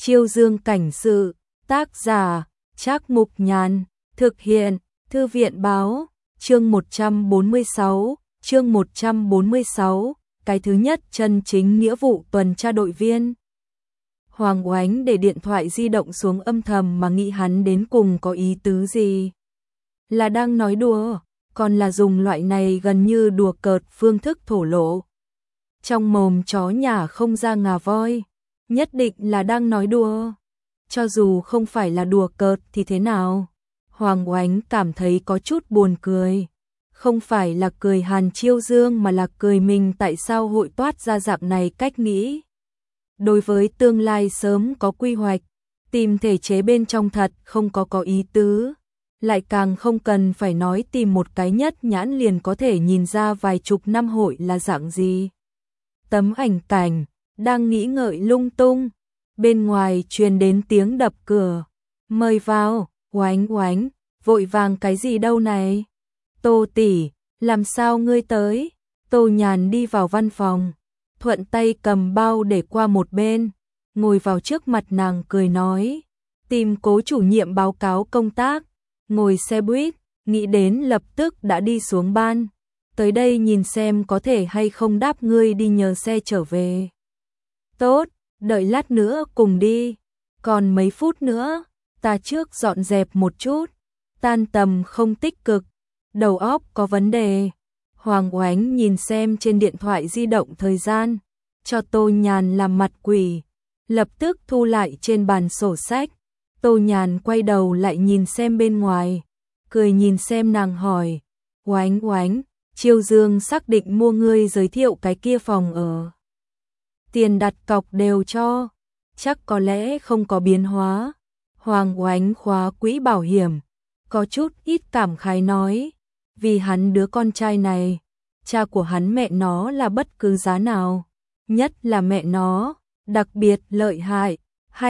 Chiêu Dương cảnh sự, tác giả, Trác Mục Nhàn, thực hiện, Thư viện báo, chương 146, cái thứ nhất chân chính nghĩa vụ tuần tra đội viên. Hoàng Oánh để điện thoại di động xuống âm thầm mà nghĩ hắn đến cùng có ý tứ gì. Là đang nói đùa, còn là dùng loại này gần như đùa cợt phương thức thổ lộ. Trong mồm chó nhà không ra ngà voi, nhất định là đang nói đùa. Cho dù không phải là đùa cợt thì thế nào? Hoàng Oánh cảm thấy có chút buồn cười. Không phải là cười Hàn Chiêu Dương mà là cười mình tại sao hội toát ra dạng này cách nghĩ. Đối với tương lai sớm có quy hoạch, tìm thể chế bên trong thật không có ý tứ. Lại càng không cần phải nói tìm một cái nhất nhãn liền có thể nhìn ra vài chục năm hội là dạng gì. Tấm ảnh cảnh, đang nghĩ ngợi lung tung. Bên ngoài truyền đến tiếng đập cửa. Mời vào, Oánh Oánh, vội vàng cái gì đâu này? Tô tỷ, làm sao ngươi tới? Tô Nhàn đi vào văn phòng, thuận tay cầm bao để qua một bên, ngồi vào trước mặt nàng cười nói. Tìm Cố chủ nhiệm báo cáo công tác, ngồi xe buýt, nghĩ đến lập tức đã đi xuống ban. Tới đây nhìn xem có thể hay không đáp ngươi đi nhờ xe trở về. Tốt, đợi lát nữa cùng đi. Còn mấy phút nữa, ta trước dọn dẹp một chút. Tan tầm không tích cực, đầu óc có vấn đề. Hoàng Oánh nhìn xem trên điện thoại di động thời gian, cho Tô Nhàn làm mặt quỷ, lập tức thu lại trên bàn sổ sách. Tô Nhàn quay đầu lại nhìn xem bên ngoài, cười nhìn xem nàng hỏi. Oánh Oánh, Chiêu Dương xác định mua ngươi giới thiệu cái kia phòng ở. Tiền đặt cọc đều cho, chắc có lẽ không có biến hóa. Hoàng Oánh khóa quỹ bảo hiểm, có chút ít cảm khái nói. Vì hắn đứa con trai này, cha của hắn mẹ nó là bất cứ giá nào, nhất là mẹ nó, đặc biệt lợi hại,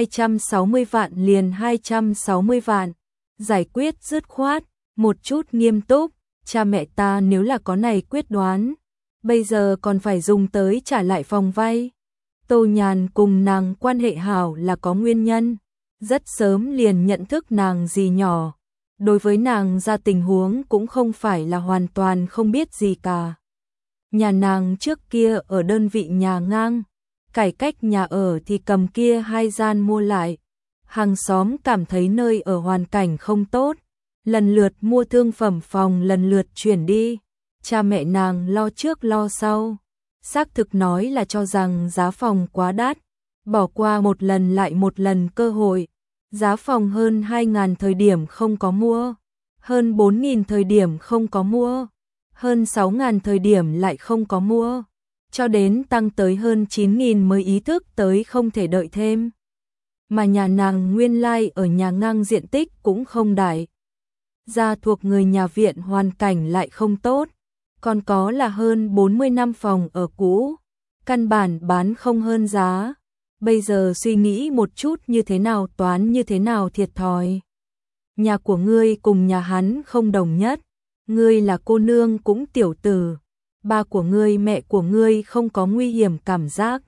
260 vạn liền 260 vạn, giải quyết dứt khoát, một chút nghiêm túc, cha mẹ ta nếu là có này quyết đoán, bây giờ còn phải dùng tới trả lại phòng vay. Tô Nhàn cùng nàng quan hệ hảo là có nguyên nhân, rất sớm liền nhận thức nàng gì nhỏ. Đối với nàng ra tình huống cũng không phải là hoàn toàn không biết gì cả. Nhà nàng trước kia ở đơn vị nhà ngang, cải cách nhà ở thì cầm kia 2 gian mua lại. Hàng xóm cảm thấy nơi ở hoàn cảnh không tốt, lần lượt mua thương phẩm phòng lần lượt chuyển đi. Cha mẹ nàng lo trước lo sau, xác thực nói là cho rằng giá phòng quá đắt, bỏ qua một lần lại một lần cơ hội. Giá phòng hơn 2.000 thời điểm không có mua, hơn 4.000 thời điểm không có mua, hơn 6.000 thời điểm lại không có mua, cho đến tăng tới hơn 9.000 mới ý thức tới không thể đợi thêm. Mà nhà nàng nguyên lai ở nhà ngang diện tích cũng không đại. Gia thuộc người nhà viện hoàn cảnh lại không tốt, còn có là hơn 40 năm phòng ở cũ, căn bản bán không hơn giá. Bây giờ suy nghĩ một chút như thế nào toán như thế nào thiệt thòi. Nhà của ngươi cùng nhà hắn không đồng nhất, ngươi là cô nương cũng tiểu tử, ba của ngươi mẹ của ngươi không có nguy hiểm cảm giác.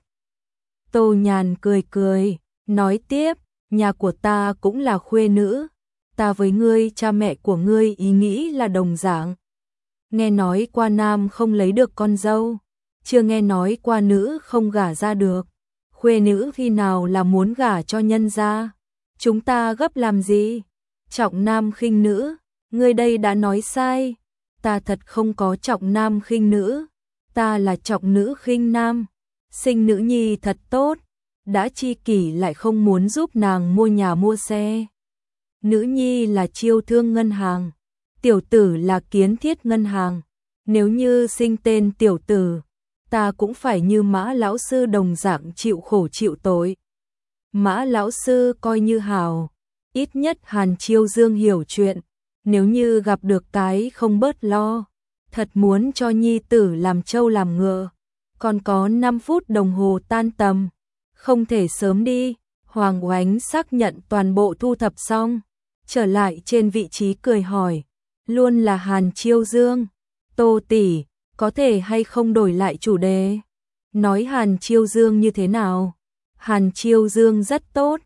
Tô Nhàn cười cười, nói tiếp, nhà của ta cũng là khuê nữ, ta với ngươi cha mẹ của ngươi ý nghĩ là đồng dạng. Nghe nói qua nam không lấy được con dâu, chưa nghe nói qua nữ không gả ra được. Khuê nữ khi nào là muốn gả cho nhân gia, chúng ta gấp làm gì? Trọng nam khinh nữ, ngươi đây đã nói sai, ta thật không có trọng nam khinh nữ, ta là trọng nữ khinh nam, sinh nữ nhi thật tốt, đã chi kỷ lại không muốn giúp nàng mua nhà mua xe. Nữ nhi là chiêu thương ngân hàng, tiểu tử là kiến thiết ngân hàng, nếu như sinh tên tiểu tử, ta cũng phải như Mã lão sư đồng dạng chịu khổ chịu tội. Mã lão sư coi như hào, ít nhất Hàn Chiêu Dương hiểu chuyện, nếu như gặp được cái không bớt lo, thật muốn cho nhi tử làm trâu làm ngựa. Còn có 5 phút đồng hồ tan tầm, không thể sớm đi. Hoàng Oánh xác nhận toàn bộ thu thập xong, trở lại trên vị trí cười hỏi, luôn là Hàn Chiêu Dương, Tô tỷ, có thể hay không đổi lại chủ đề? Nói Hàn Chiêu Dương như thế nào? Hàn Chiêu Dương rất tốt,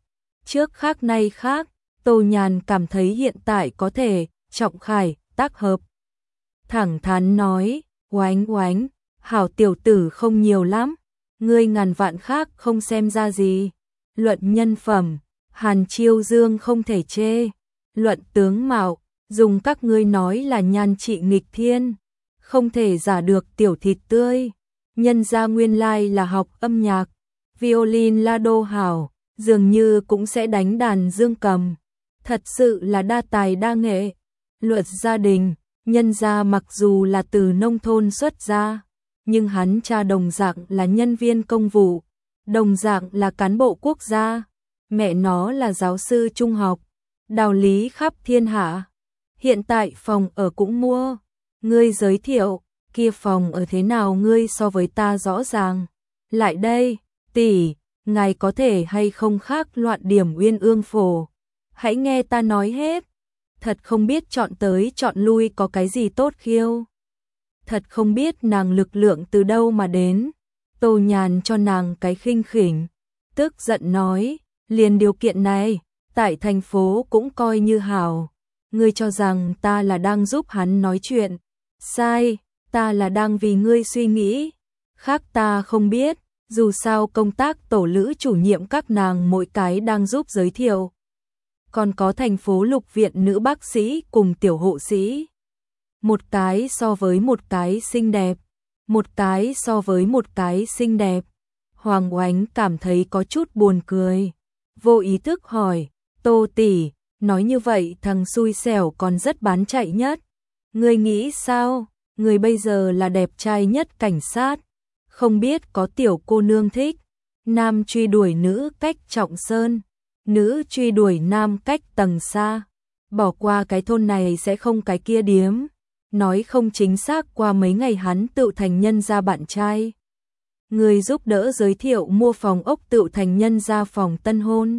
Trước khác nay khác, Tô Nhàn cảm thấy hiện tại có thể trọng khải, tác hợp. Thẳng thắn nói, oánh oánh, hảo tiểu tử không nhiều lắm, ngươi ngàn vạn khác không xem ra gì. Luận nhân phẩm, Hàn Chiêu Dương không thể chê. Luận tướng mạo, dùng các ngươi nói là nhan trị nghịch thiên, không thể giả được tiểu thịt tươi. Nhân gia nguyên lai là học âm nhạc, violin la đô hảo, dường như cũng sẽ đánh đàn dương cầm. Thật sự là đa tài đa nghệ. Luật gia đình, nhân gia mặc dù là từ nông thôn xuất gia, nhưng hắn cha đồng dạng là nhân viên công vụ, đồng dạng là cán bộ quốc gia, mẹ nó là giáo sư trung học, đạo lý khắp thiên hạ. Hiện tại phòng ở cũng mua, ngươi giới thiệu, kia phòng ở thế nào ngươi so với ta rõ ràng. Lại đây, tỷ, ngài có thể hay không khác loạn điểm Uyên Ương Phổ. Hãy nghe ta nói hết. Thật không biết chọn tới chọn lui có cái gì tốt khiêu. Thật không biết nàng lực lượng từ đâu mà đến. Tô Nhàn cho nàng cái khinh khỉnh, tức giận nói, liền điều kiện này, tại thành phố cũng coi như hảo. Ngươi cho rằng ta là đang giúp hắn nói chuyện. Sai, ta là đang vì ngươi suy nghĩ. Khác ta không biết, dù sao công tác tổ lữ chủ nhiệm các nàng mỗi cái đang giúp giới thiệu. Còn có thành phố Lục viện nữ bác sĩ cùng tiểu hộ sĩ. Một cái so với một cái xinh đẹp, một cái so với một cái xinh đẹp. Hoàng Oánh cảm thấy có chút buồn cười, vô ý thức hỏi, Tô tỷ, nói như vậy thằng xui xẻo còn rất bán chạy nhất. Ngươi nghĩ sao? Ngươi bây giờ là đẹp trai nhất cảnh sát, không biết có tiểu cô nương thích. Nam truy đuổi nữ cách trọng sơn, nữ truy đuổi nam cách tầng xa. Bỏ qua cái thôn này sẽ không cái kia điếm. Nói không chính xác, qua mấy ngày hắn tự thành nhân gia bạn trai. Người giúp đỡ giới thiệu mua phòng ốc tự thành nhân gia phòng tân hôn.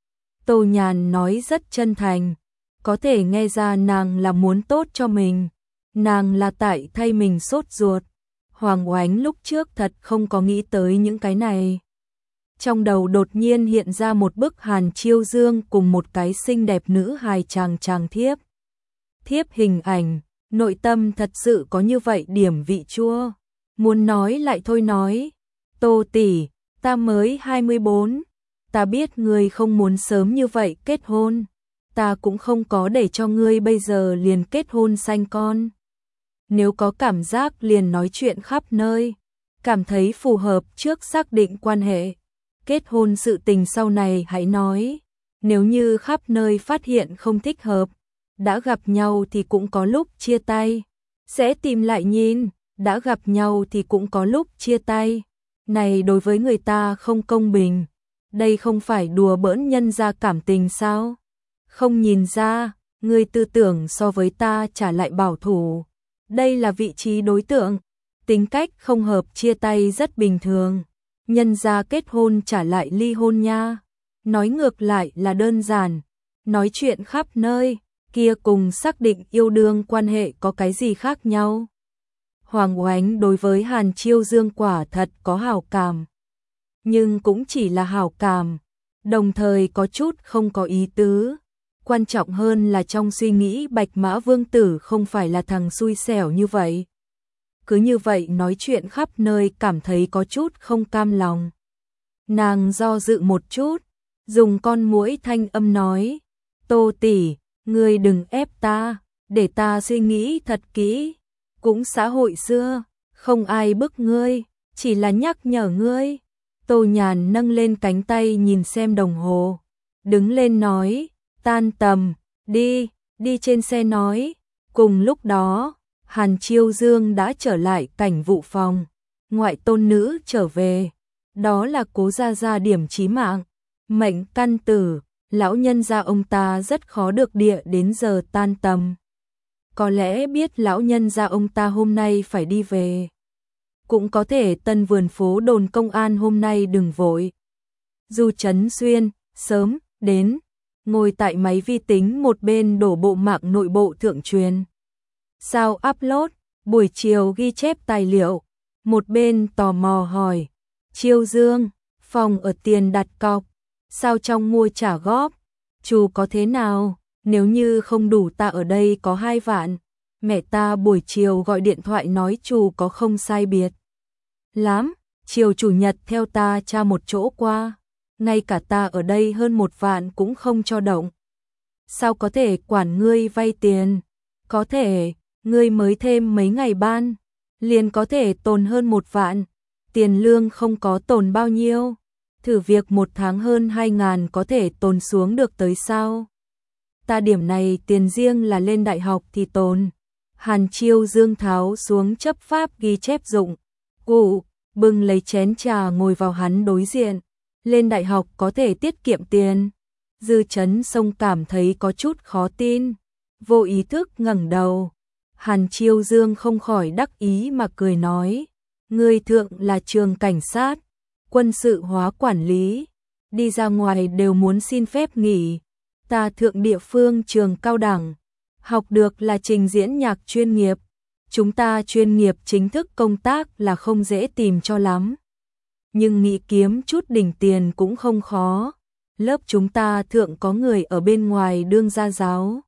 Tô Nhàn nói rất chân thành, có thể nghe ra nàng là muốn tốt cho mình. Nàng là tại thay mình sốt ruột. Hoàng Oánh lúc trước thật không có nghĩ tới những cái này. Trong đầu đột nhiên hiện ra một bức Hàn Chiêu Dương cùng một cái xinh đẹp nữ hài chàng thiếp. Thiếp hình ảnh, nội tâm thật sự có như vậy điểm vị chua. Muốn nói lại thôi nói. Tô tỷ, ta mới 24. Ta biết ngươi không muốn sớm như vậy kết hôn. Ta cũng không có để cho ngươi bây giờ liền kết hôn sanh con. Nếu có cảm giác liền nói chuyện khắp nơi. Cảm thấy phù hợp trước xác định quan hệ. Kết hôn sự tình sau này hãy nói. Nếu như khắp nơi phát hiện không thích hợp, đã gặp nhau thì cũng có lúc chia tay. Sẽ tìm lại nhìn, đã gặp nhau thì cũng có lúc chia tay. Này đối với người ta không công bình. Đây không phải đùa bỡn nhân ra cảm tình sao? Không nhìn ra, người tư tưởng so với ta trả lại bảo thủ. Đây là vị trí đối tượng. Tính cách không hợp chia tay rất bình thường. Nhân ra kết hôn trả lại ly hôn nha. Nói ngược lại là đơn giản. Nói chuyện khắp nơi, kia cùng xác định yêu đương quan hệ có cái gì khác nhau. Hoàng Oánh đối với Hàn Chiêu Dương quả thật có hảo cảm. Nhưng cũng chỉ là hảo cảm, đồng thời có chút không có ý tứ. Quan trọng hơn là trong suy nghĩ Bạch Mã Vương Tử không phải là thằng xui xẻo như vậy. Cứ như vậy nói chuyện khắp nơi cảm thấy có chút không cam lòng. Nàng do dự một chút, dùng con muỗi thanh âm nói, Tô tỷ, ngươi đừng ép ta, để ta suy nghĩ thật kỹ. Cũng xã hội xưa, không ai bức ngươi, chỉ là nhắc nhở ngươi. Tô Nhàn nâng lên cánh tay nhìn xem đồng hồ, đứng lên nói, tan tầm, đi trên xe nói. Cùng lúc đó, Hàn Chiêu Dương đã trở lại cảnh vụ phòng, ngoại tôn nữ trở về, đó là Cố gia gia điểm chí mạng, mệnh căn tử, lão nhân gia ông ta rất khó được địa đến giờ tan tầm. Có lẽ biết lão nhân gia ông ta hôm nay phải đi về. Cũng có thể Tân Vườn phố đồn công an hôm nay đừng vội. Du Trấn Xuyên, sớm, đến, ngồi tại máy vi tính một bên đổ bộ mạng nội bộ thượng truyền. Sao upload, buổi chiều ghi chép tài liệu, một bên tò mò hỏi, Chiêu Dương, phòng ở tiền đặt cọc, Sao trong mua trả góp? Chú có thế nào? Nếu như không đủ ta ở đây có 2 vạn. Mẹ ta buổi chiều gọi điện thoại nói chú có không sai biệt lắm. Chiều chủ nhật theo ta tra một chỗ qua. Ngay cả ta ở đây hơn 1 vạn cũng không cho động. Sao có thể quản ngươi vay tiền? Có thể, ngươi mới thêm mấy ngày ban, liền có thể tồn hơn 1 vạn. Tiền lương không có tồn bao nhiêu. Thử việc 1 tháng hơn 2.000 có thể tồn xuống được tới sao? Ta điểm này tiền riêng là lên đại học thì tồn. Hàn Chiêu Dương tháo xuống chấp pháp ghi chép dụng cụ, bưng lấy chén trà ngồi vào hắn đối diện. Lên đại học có thể tiết kiệm tiền. Dư Chấn Sông cảm thấy có chút khó tin, vô ý thức ngẩng đầu. Hàn Chiêu Dương không khỏi đắc ý mà cười nói, ngươi thượng là trường cảnh sát, quân sự hóa quản lý, đi ra ngoài đều muốn xin phép nghỉ. Ta thượng địa phương trường cao đẳng, học được là trình diễn nhạc chuyên nghiệp. Chúng ta chuyên nghiệp chính thức công tác là không dễ tìm cho lắm. Nhưng nghĩ kiếm chút đỉnh tiền cũng không khó. Lớp chúng ta thượng có người ở bên ngoài đương gia giáo,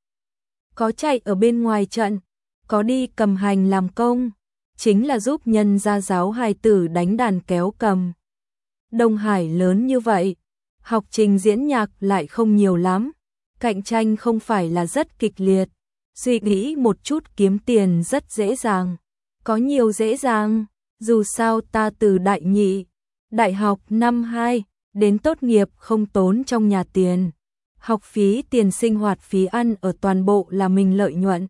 có chạy ở bên ngoài trận, có đi cầm hành làm công, chính là giúp nhân gia giáo hài tử đánh đàn kéo cầm. Đông Hải lớn như vậy, học trình diễn nhạc lại không nhiều lắm, cạnh tranh không phải là rất kịch liệt. Suy nghĩ một chút kiếm tiền rất dễ dàng. Có nhiều dễ dàng, dù sao ta từ đại nhị, đại học năm 2, đến tốt nghiệp không tốn trong nhà tiền. Học phí, tiền sinh hoạt phí ăn ở toàn bộ là mình lợi nhuận.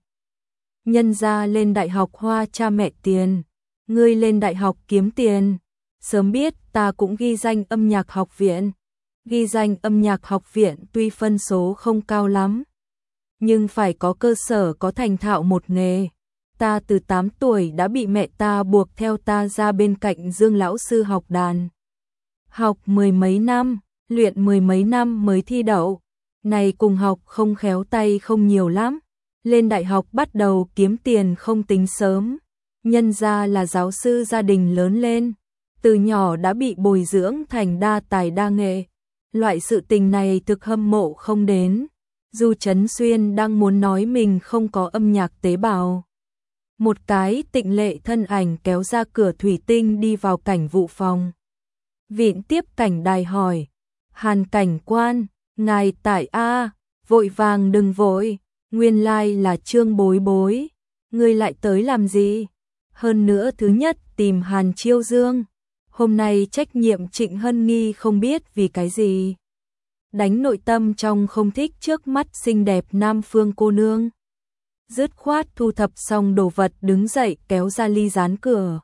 Nhân ra lên đại học hoa cha mẹ tiền, ngươi lên đại học kiếm tiền. Sớm biết ta cũng ghi danh âm nhạc học viện. Ghi danh âm nhạc học viện tuy phân số không cao lắm, nhưng phải có cơ sở, có thành thạo một nghề. Ta từ 8 tuổi đã bị mẹ ta buộc theo ta ra bên cạnh Dương lão sư học đàn. Học 10 mấy năm, luyện 10 mấy năm mới thi đậu. Này cùng học không khéo tay không nhiều lắm. Lên đại học bắt đầu kiếm tiền không tính sớm. Nhân ra là giáo sư gia đình lớn lên, từ nhỏ đã bị bồi dưỡng thành đa tài đa nghệ. Loại sự tình này thực hâm mộ không đến. Du Trấn Xuyên đang muốn nói mình không có âm nhạc tế bào. Một cái tịnh lệ thân ảnh kéo ra cửa thủy tinh đi vào cảnh vụ phòng. Viện tiếp cảnh đài hỏi, Hàn cảnh quan, ngài tại A, vội vàng đừng vội, nguyên lai là Trương Bối Bối, ngươi lại tới làm gì? Hơn nữa thứ nhất tìm Hàn Chiêu Dương, hôm nay trách nhiệm Trịnh Hân Nghi không biết vì cái gì. Đánh nội tâm trong không thích trước mắt xinh đẹp Nam Phương cô nương. Dứt khoát thu thập xong đồ vật đứng dậy kéo ra ly dán cửa.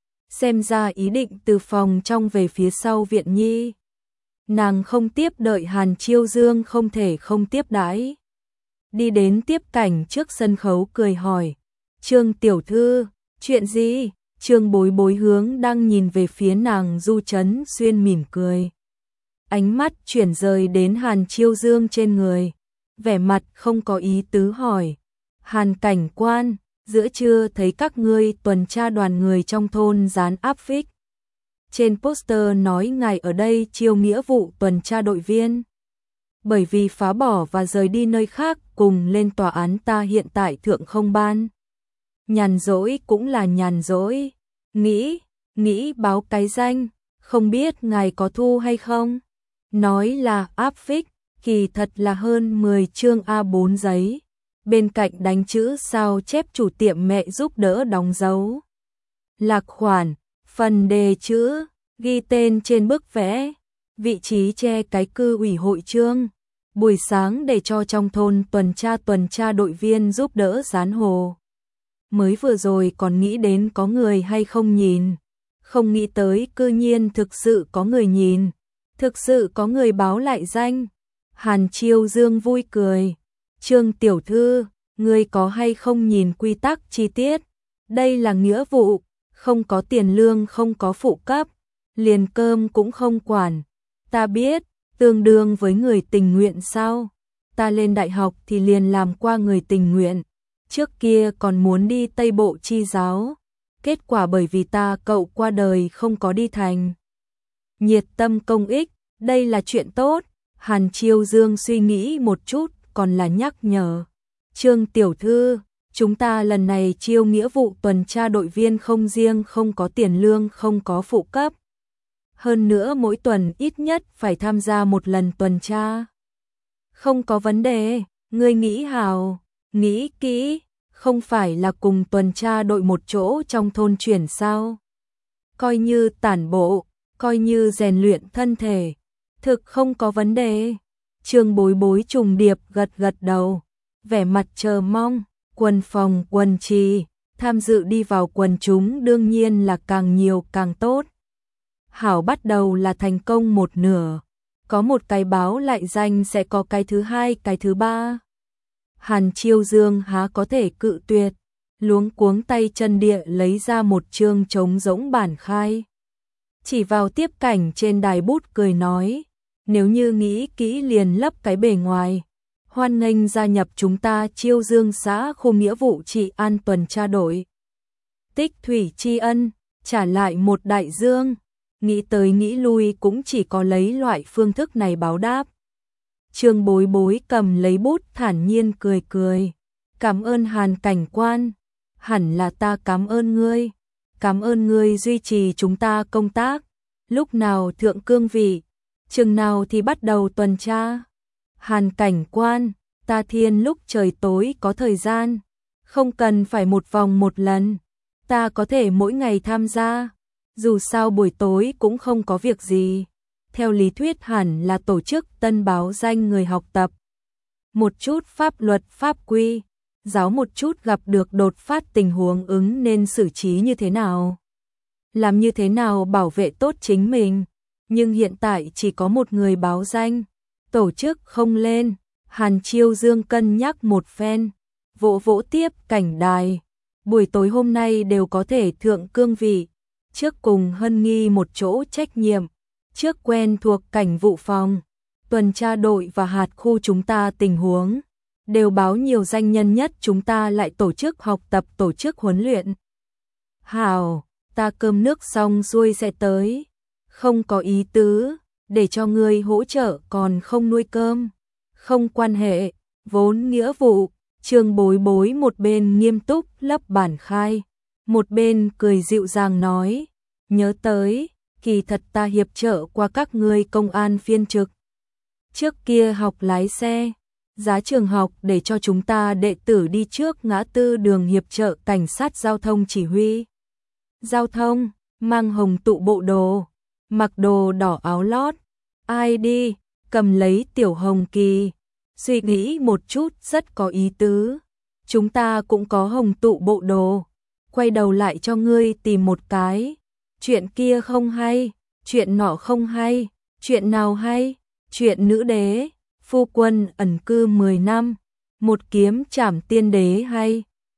Xem ra ý định từ phòng trong về phía sau viện nhi. Nàng không tiếp đợi Hàn Chiêu Dương không thể không tiếp đãi. Đi đến tiếp cảnh trước sân khấu cười hỏi, Trương tiểu thư, chuyện gì? Trương Bối Bối hướng đang nhìn về phía nàng Du Trấn Xuyên mỉm cười. Ánh mắt chuyển rời đến Hàn Chiêu Dương trên người, vẻ mặt không có ý tứ hỏi, Hàn cảnh quan, giữa trưa thấy các ngươi tuần tra đoàn người trong thôn dán áp phích. Trên poster nói ngài ở đây chiêu nghĩa vụ tuần tra đội viên. Bởi vì phá bỏ và rời đi nơi khác cùng lên tòa án ta hiện tại thượng không ban. Nhàn rỗi cũng là nhàn rỗi, nghĩ báo cái danh, không biết ngài có thu hay không? Nói là áp phích, kỳ thật là hơn 10 chương A4 giấy. Bên cạnh đánh chữ sao chép chủ tiệm mẹ giúp đỡ đóng dấu. Lạc khoản, phần đề chữ, ghi tên trên bức vẽ, vị trí che cái cư ủy hội chương. Buổi sáng để cho trong thôn tuần tra đội viên giúp đỡ dán hồ. Mới vừa rồi còn nghĩ đến có người hay không nhìn, không nghĩ tới cư nhiên thực sự có người nhìn, thực sự có người báo lại danh. Hàn Chiêu Dương vui cười, Trương tiểu thư, ngươi có hay không nhìn quy tắc chi tiết? Đây là nghĩa vụ, không có tiền lương, không có phụ cấp, liền cơm cũng không quản. Ta biết, tương đương với người tình nguyện sao? Ta lên đại học thì liền làm qua người tình nguyện. Trước kia còn muốn đi Tây Bộ chi giáo, kết quả bởi vì ta cậu qua đời không có đi thành. Nhiệt tâm công ích, đây là chuyện tốt, Hàn Chiêu Dương suy nghĩ một chút, còn là nhắc nhở. Trương tiểu thư, chúng ta lần này chiêu nghĩa vụ tuần tra đội viên không riêng không có tiền lương không có phụ cấp. Hơn nữa mỗi tuần ít nhất phải tham gia một lần tuần tra. Không có vấn đề, ngươi nghĩ hào, nghĩ kỹ, không phải là cùng tuần tra đội một chỗ trong thôn chuyển sao. Coi như tản bộ, coi như rèn luyện thân thể, thực không có vấn đề. Trương Bối Bối trùng điệp gật gật đầu, vẻ mặt chờ mong, quần phòng quần trì, tham dự đi vào quần chúng đương nhiên là càng nhiều càng tốt. Hảo bắt đầu là thành công một nửa, có một cái báo lại danh sẽ có cái thứ hai cái thứ ba. Hàn Chiêu Dương há có thể cự tuyệt, luống cuống tay chân địa lấy ra một chương trống rỗng bản khai. Chỉ vào tiếp cảnh trên đài bút cười nói, nếu như nghĩ kỹ liền lấp cái bề ngoài, hoan nghênh gia nhập chúng ta Chiêu Dương xã khu nghĩa vụ trị an tuần tra đội. Tích thủy tri ân, trả lại một đại dương, nghĩ tới nghĩ lui cũng chỉ có lấy loại phương thức này báo đáp. Trương Bối Bối cầm lấy bút thản nhiên cười cười, cảm ơn Hàn cảnh quan, hẳn là ta cảm ơn ngươi duy trì chúng ta công tác, lúc nào thượng cương vị, chừng nào thì bắt đầu tuần tra. Hàn cảnh quan, ta thiên lúc trời tối có thời gian, không cần phải một vòng một lần, ta có thể mỗi ngày tham gia, dù sao buổi tối cũng không có việc gì. Theo lý thuyết hẳn là tổ chức tân báo danh người học tập. Một chút pháp luật pháp quy, giáo một chút gặp được đột phát tình huống ứng nên xử trí như thế nào. Làm như thế nào bảo vệ tốt chính mình. Nhưng hiện tại chỉ có một người báo danh, tổ chức không lên. Hàn Chiêu Dương cân nhắc một phen, vỗ vỗ tiếp cảnh đài. Buổi tối hôm nay đều có thể thượng cương vị, trước cùng Hân Nghi một chỗ trách nhiệm. Trước quen thuộc cảnh vụ phòng, tuần tra đội và hạt khu chúng ta tình huống, đều báo nhiều danh nhân nhất chúng ta lại tổ chức học tập tổ chức huấn luyện. Hảo, ta cơm nước xong xuôi sẽ tới, không có ý tứ, để cho ngươi hỗ trợ còn không nuôi cơm, không quan hệ, vốn nghĩa vụ. Trương Bối Bối một bên nghiêm túc lấp bản khai, một bên cười dịu dàng nói, nhớ tới. Kỳ thật ta hiệp trợ qua các ngươi công an phiên trực. Trước kia học lái xe, giá trường học để cho chúng ta đệ tử đi trước ngã tư đường hiệp trợ cảnh sát giao thông chỉ huy. Giao thông, mang hồng tụ bộ đồ, mặc đồ đỏ áo lót, ai đi, cầm lấy tiểu hồng kỳ. Suy nghĩ một chút rất có ý tứ. Chúng ta cũng có hồng tụ bộ đồ, quay đầu lại cho ngươi tìm một cái. Chuyện kia không hay, chuyện nọ không hay, chuyện nào hay, chuyện nữ đế, phu quân ẩn cư 10 năm, một kiếm trảm tiên đế hay,